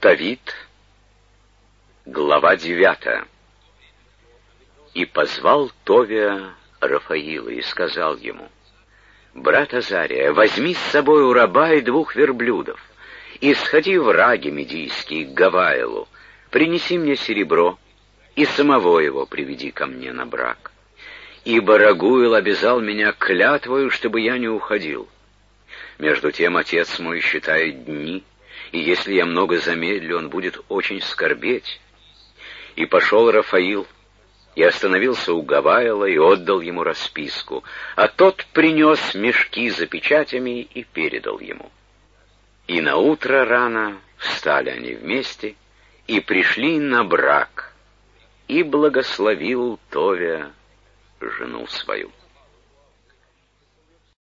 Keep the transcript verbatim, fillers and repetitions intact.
Тавит, глава девятая. И позвал Товия Рафаила и сказал ему: «Брат Азария, возьми с собой у раба и двух верблюдов, и сходи в Раги Медийский к Гаваилу, принеси мне серебро, и самого его приведи ко мне на брак. Ибо Рагуил обязал меня клятвою, чтобы я не уходил. Между тем отец мой считает дни, и если я много замедлю, он будет очень скорбеть». И пошел Рафаил, и остановился у Гаваила, и отдал ему расписку, а тот принес мешки за печатями и передал ему. И наутро рано встали они вместе и пришли на брак, и благословил Товия жену свою.